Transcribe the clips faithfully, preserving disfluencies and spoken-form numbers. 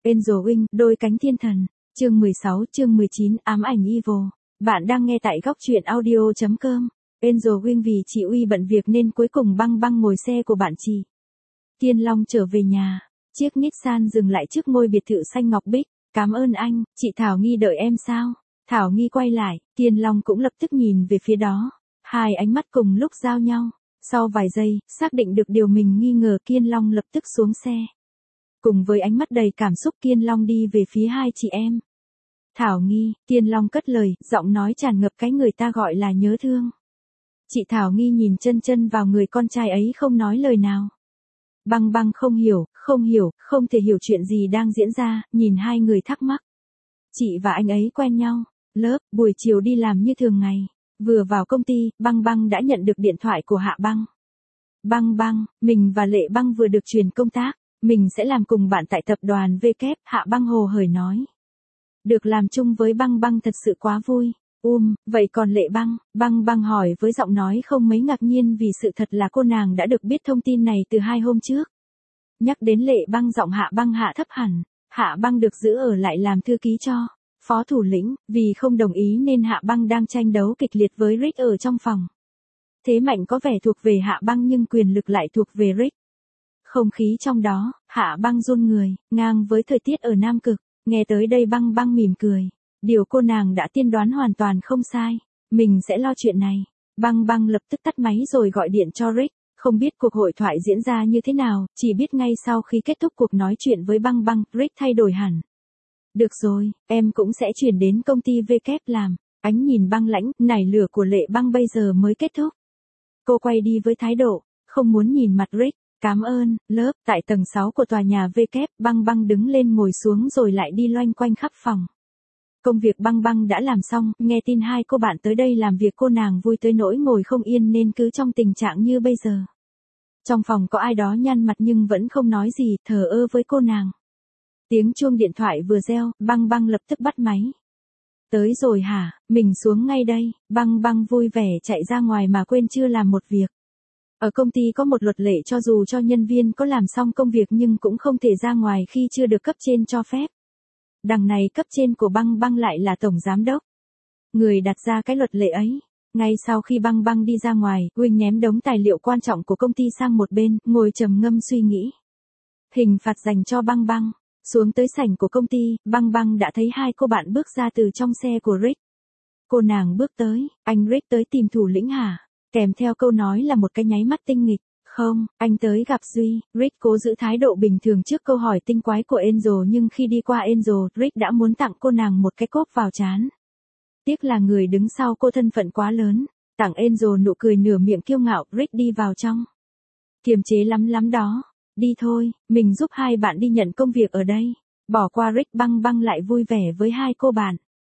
Angel Wing, đôi cánh thiên thần. Chương mười sáu, chương mười chín, ám ảnh Evil. Bạn đang nghe tại góc truyện audio chấm com. Angel Wing vì chị Uy bận việc nên cuối cùng băng băng ngồi xe của bạn chị. Kiên Long trở về nhà. Chiếc Nissan dừng lại trước ngôi biệt thự xanh ngọc bích. Cảm ơn anh, chị Thảo Nghi đợi em sao? Thảo Nghi quay lại, Kiên Long cũng lập tức nhìn về phía đó. Hai ánh mắt cùng lúc giao nhau. Sau vài giây, xác định được điều mình nghi ngờ, Kiên Long lập tức xuống xe. Cùng với ánh mắt đầy cảm xúc, Kiên Long đi về phía hai chị em. Thảo Nghi, Kiên Long cất lời, giọng nói tràn ngập cái người ta gọi là nhớ thương. Chị Thảo Nghi nhìn chân chân vào người con trai ấy không nói lời nào. Băng băng không hiểu, không hiểu, không thể hiểu chuyện gì đang diễn ra, nhìn hai người thắc mắc. Chị và anh ấy quen nhau, lớp, buổi chiều đi làm như thường ngày. Vừa vào công ty, băng băng đã nhận được điện thoại của Hạ Băng. Băng băng, mình và Lệ Băng vừa được truyền công tác, mình sẽ làm cùng bạn tại tập đoàn vê kép, Hạ Băng hồ hởi nói. Được làm chung với băng băng thật sự quá vui. Um, vậy còn Lệ Băng? Băng băng hỏi với giọng nói không mấy ngạc nhiên vì sự thật là cô nàng đã được biết thông tin này từ hai hôm trước. Nhắc đến Lệ Băng, giọng Hạ Băng hạ thấp hẳn. Hạ Băng được giữ ở lại làm thư ký cho phó thủ lĩnh, vì không đồng ý nên Hạ Băng đang tranh đấu kịch liệt với Rick ở trong phòng. Thế mạnh có vẻ thuộc về Hạ Băng nhưng quyền lực lại thuộc về Rick. Không khí trong đó, Hạ Băng run người, ngang với thời tiết ở Nam Cực. Nghe tới đây băng băng mỉm cười. Điều cô nàng đã tiên đoán hoàn toàn không sai. Mình sẽ lo chuyện này. Băng băng lập tức tắt máy rồi gọi điện cho Rick. Không biết cuộc hội thoại diễn ra như thế nào, chỉ biết ngay sau khi kết thúc cuộc nói chuyện với băng băng, Rick thay đổi hẳn. Được rồi, em cũng sẽ chuyển đến công ty vê kép làm. Ánh nhìn băng lãnh, nảy lửa của Lệ Băng bây giờ mới kết thúc. Cô quay đi với thái độ không muốn nhìn mặt Rick. Cảm ơn, lớp, tại tầng sáu của tòa nhà vê kép, băng băng đứng lên ngồi xuống rồi lại đi loanh quanh khắp phòng. Công việc băng băng đã làm xong, nghe tin hai cô bạn tới đây làm việc cô nàng vui tới nỗi ngồi không yên nên cứ trong tình trạng như bây giờ. Trong phòng có ai đó nhăn mặt nhưng vẫn không nói gì, thờ ơ với cô nàng. Tiếng chuông điện thoại vừa reo, băng băng lập tức bắt máy. Tới rồi hả, mình xuống ngay đây, băng băng vui vẻ chạy ra ngoài mà quên chưa làm một việc. Ở công ty có một luật lệ cho dù cho nhân viên có làm xong công việc nhưng cũng không thể ra ngoài khi chưa được cấp trên cho phép. Đằng này cấp trên của băng băng lại là tổng giám đốc. Người đặt ra cái luật lệ ấy. Ngay sau khi băng băng đi ra ngoài, Wing ném đống tài liệu quan trọng của công ty sang một bên, ngồi trầm ngâm suy nghĩ. Hình phạt dành cho băng băng. Xuống tới sảnh của công ty, băng băng đã thấy hai cô bạn bước ra từ trong xe của Rick. Cô nàng bước tới, anh Rick tới tìm thủ lĩnh hả? Kèm theo câu nói là một cái nháy mắt tinh nghịch. Không, anh tới gặp Duy. Rick cố giữ thái độ bình thường trước câu hỏi tinh quái của Angel nhưng khi đi qua Angel, Rick đã muốn tặng cô nàng một cái cốp vào trán. Tiếc là người đứng sau cô thân phận quá lớn. Tặng Angel nụ cười nửa miệng kiêu ngạo, Rick đi vào trong. Kiềm chế lắm lắm đó. Đi thôi, mình giúp hai bạn đi nhận công việc ở đây. Bỏ qua Rick, băng băng lại vui vẻ với hai cô bạn.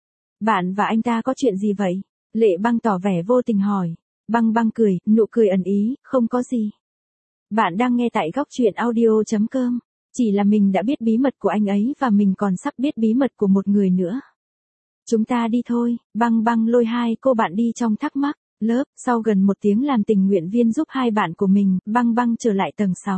Bạn và anh ta có chuyện gì vậy? Lệ Băng tỏ vẻ vô tình hỏi. Băng băng cười, nụ cười ẩn ý, không có gì. Bạn đang nghe tại góc truyện audio chấm com. Chỉ là mình đã biết bí mật của anh ấy và mình còn sắp biết bí mật của một người nữa. Chúng ta đi thôi, băng băng lôi hai cô bạn đi trong thắc mắc. Lớp, sau gần một tiếng làm tình nguyện viên giúp hai bạn của mình, băng băng trở lại tầng sáu.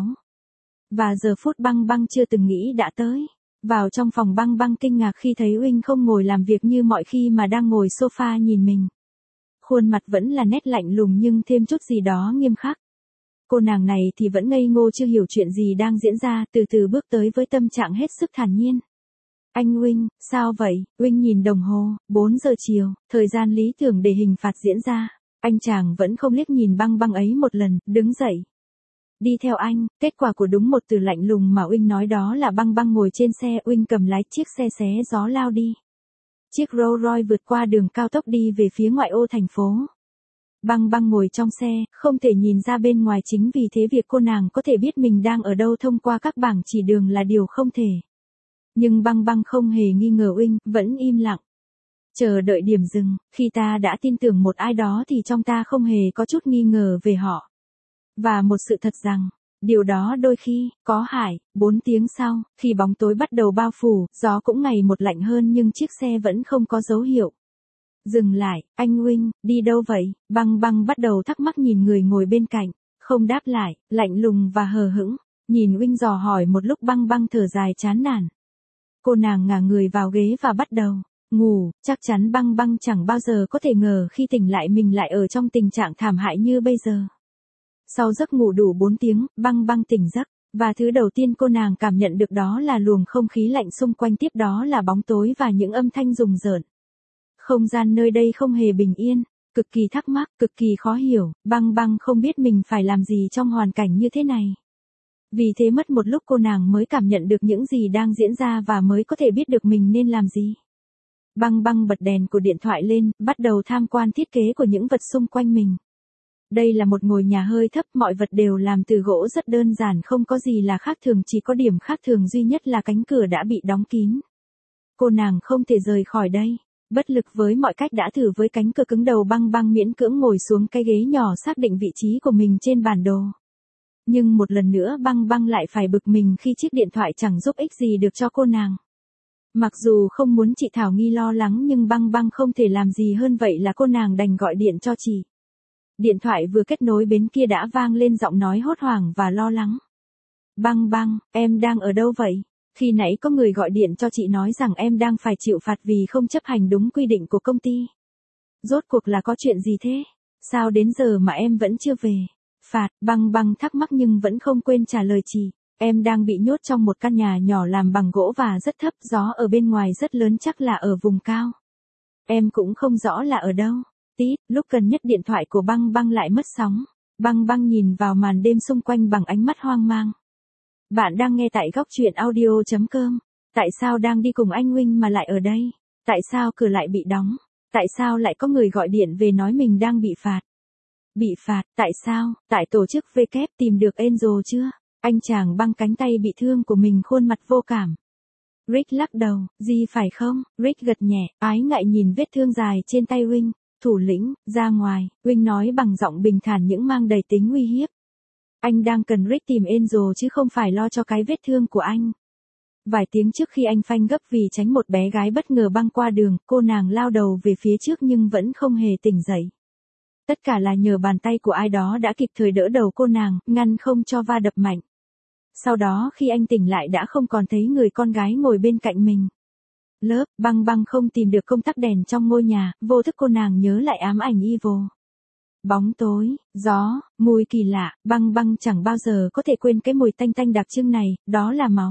Và giờ phút băng băng chưa từng nghĩ đã tới. Vào trong phòng băng băng kinh ngạc khi thấy Wing không ngồi làm việc như mọi khi mà đang ngồi sofa nhìn mình. Khuôn mặt vẫn là nét lạnh lùng nhưng thêm chút gì đó nghiêm khắc. Cô nàng này thì vẫn ngây ngô chưa hiểu chuyện gì đang diễn ra, từ từ bước tới với tâm trạng hết sức thản nhiên. Anh Wing, sao vậy? Wing nhìn đồng hồ, bốn giờ chiều, thời gian lý tưởng để hình phạt diễn ra. Anh chàng vẫn không liếc nhìn băng băng ấy một lần, đứng dậy. Đi theo anh, kết quả của đúng một từ lạnh lùng mà Wing nói đó là băng băng ngồi trên xe, Wing cầm lái chiếc xe xé gió lao đi. Chiếc Rolls Royce vượt qua đường cao tốc đi về phía ngoại ô thành phố. Băng băng ngồi trong xe, không thể nhìn ra bên ngoài chính vì thế việc cô nàng có thể biết mình đang ở đâu thông qua các bảng chỉ đường là điều không thể. Nhưng băng băng không hề nghi ngờ Wing, vẫn im lặng. Chờ đợi điểm dừng, khi ta đã tin tưởng một ai đó thì trong ta không hề có chút nghi ngờ về họ. Và một sự thật rằng, điều đó đôi khi, có hại. Bốn tiếng sau, khi bóng tối bắt đầu bao phủ, gió cũng ngày một lạnh hơn nhưng chiếc xe vẫn không có dấu hiệu. Dừng lại, anh Wing, đi đâu vậy? Băng băng bắt đầu thắc mắc nhìn người ngồi bên cạnh, không đáp lại, lạnh lùng và hờ hững. Nhìn Wing dò hỏi một lúc băng băng thở dài chán nản. cô nàng ngả người vào ghế và bắt đầu ngủ, chắc chắn Băng Băng chẳng bao giờ có thể ngờ khi tỉnh lại mình lại ở trong tình trạng thảm hại như bây giờ. Sau giấc ngủ đủ bốn tiếng, Băng Băng tỉnh giấc, và thứ đầu tiên cô nàng cảm nhận được đó là luồng không khí lạnh xung quanh, tiếp đó là bóng tối và những âm thanh rùng rợn. Không gian nơi đây không hề bình yên, cực kỳ thắc mắc, cực kỳ khó hiểu, Băng Băng không biết mình phải làm gì trong hoàn cảnh như thế này. Vì thế mất một lúc cô nàng mới cảm nhận được những gì đang diễn ra và mới có thể biết được mình nên làm gì. Băng Băng bật đèn của điện thoại lên, bắt đầu tham quan thiết kế của những vật xung quanh mình. Đây là một ngôi nhà hơi thấp, mọi vật đều làm từ gỗ rất đơn giản, không có gì là khác thường, chỉ có điểm khác thường duy nhất là cánh cửa đã bị đóng kín. Cô nàng không thể rời khỏi đây. Bất lực với mọi cách đã thử với cánh cửa cứng đầu, Băng Băng miễn cưỡng ngồi xuống cái ghế nhỏ xác định vị trí của mình trên bản đồ. Nhưng một lần nữa Băng Băng lại phải bực mình khi chiếc điện thoại chẳng giúp ích gì được cho cô nàng. Mặc dù không muốn chị Thảo Nghi lo lắng nhưng Băng Băng không thể làm gì hơn vậy là cô nàng đành gọi điện cho chị. Điện thoại vừa kết nối bên kia đã vang lên giọng nói hốt hoảng và lo lắng. Băng Băng, em đang ở đâu vậy? Khi nãy có người gọi điện cho chị nói rằng em đang phải chịu phạt vì không chấp hành đúng quy định của công ty. Rốt cuộc là có chuyện gì thế? Sao đến giờ mà em vẫn chưa về? Phạt, Băng Băng thắc mắc nhưng vẫn không quên trả lời chị. Em đang bị nhốt trong một căn nhà nhỏ làm bằng gỗ và rất thấp, gió ở bên ngoài rất lớn, chắc là ở vùng cao. Em cũng không rõ là ở đâu. Tít, lúc cần nhất điện thoại của Băng Băng lại mất sóng. Băng Băng nhìn vào màn đêm xung quanh bằng ánh mắt hoang mang. Bạn đang nghe tại góc truyện audio chấm com. Tại sao đang đi cùng anh Huynh mà lại ở đây? Tại sao cửa lại bị đóng? Tại sao lại có người gọi điện về nói mình đang bị phạt? Bị phạt, tại sao? Tại tổ chức W tìm được Angel chưa? Anh chàng băng cánh tay bị thương của mình khuôn mặt vô cảm. Rick lắc đầu, gì phải không? Rick gật nhẹ, ái ngại nhìn vết thương dài trên tay Huynh. Thủ lĩnh, ra ngoài, Huynh nói bằng giọng bình thản những mang đầy tính uy hiếp. Anh đang cần Rick tìm Angel chứ không phải lo cho cái vết thương của anh. Vài tiếng trước khi anh phanh gấp vì tránh một bé gái bất ngờ băng qua đường, cô nàng lao đầu về phía trước nhưng vẫn không hề tỉnh dậy. Tất cả là nhờ bàn tay của ai đó đã kịp thời đỡ đầu cô nàng, ngăn không cho va đập mạnh. Sau đó khi anh tỉnh lại đã không còn thấy người con gái ngồi bên cạnh mình. Lớp, Băng Băng không tìm được công tắc đèn trong ngôi nhà, vô thức cô nàng nhớ lại ám ảnh Evil. Bóng tối, gió, mùi kỳ lạ, Băng Băng chẳng bao giờ có thể quên cái mùi tanh tanh đặc trưng này, đó là máu.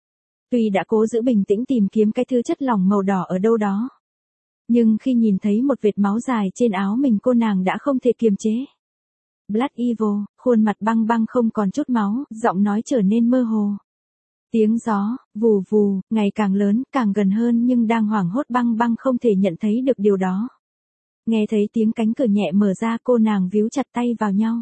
Tuy đã cố giữ bình tĩnh tìm kiếm cái thứ chất lỏng màu đỏ ở đâu đó. Nhưng khi nhìn thấy một vệt máu dài trên áo mình, cô nàng đã không thể kiềm chế. Blood Evil, khuôn mặt Băng Băng không còn chút máu, giọng nói trở nên mơ hồ. Tiếng gió, vù vù, ngày càng lớn, càng gần hơn nhưng đang hoảng hốt, Băng Băng không thể nhận thấy được điều đó. Nghe thấy tiếng cánh cửa nhẹ mở ra, cô nàng víu chặt tay vào nhau.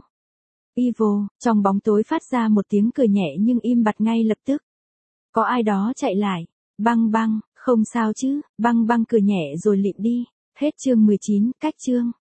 Evil, trong bóng tối phát ra một tiếng cười nhẹ nhưng im bặt ngay lập tức. Có ai đó chạy lại. Băng Băng, không sao chứ? Băng Băng cười nhẹ rồi lịm đi. Hết chương mười chín, cách chương.